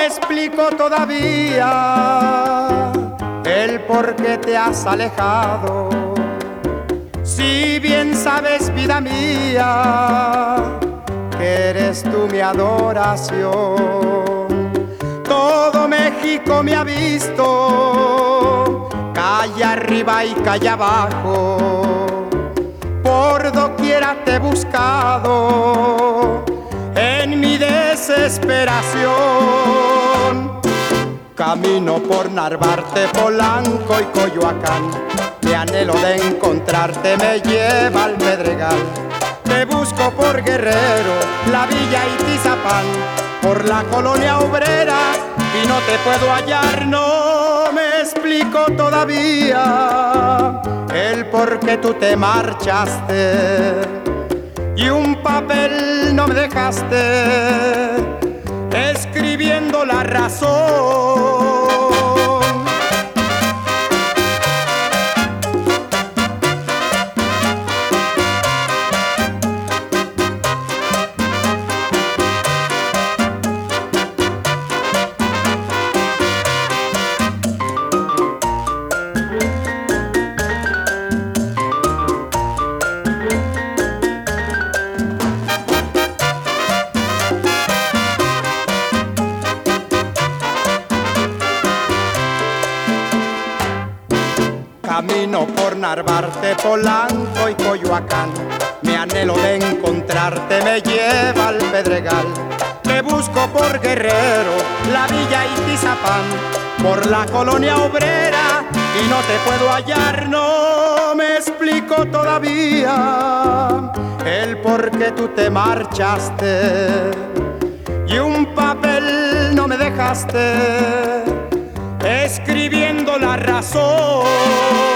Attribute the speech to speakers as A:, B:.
A: explico todavía el por qué te has alejado. Si bien sabes, vida mía, que eres tú mi adoración. Todo México me ha visto, calle arriba y calle abajo. Por doquiera te he buscado en mi desesperación. Camino por Narvarte, Polanco y Coyoacán. Mi anhelo de encontrarte me lleva al Pedregal. Te busco por Guerrero, la Villa y Tizapán, por la colonia obrera y no te puedo hallar. No me explico todavía el por qué tú te marchaste y un papel no me dejaste escribiendo la razón. Camino por Narvarte, Polanco y Coyoacán. Mi anhelo de encontrarte me lleva al Pedregal. Te busco por Guerrero, la Villa y Tizapán, por la colonia obrera y no te puedo hallar. No me explico todavía el por qué tú te marchaste y un papel no me dejaste escribiendo la razón.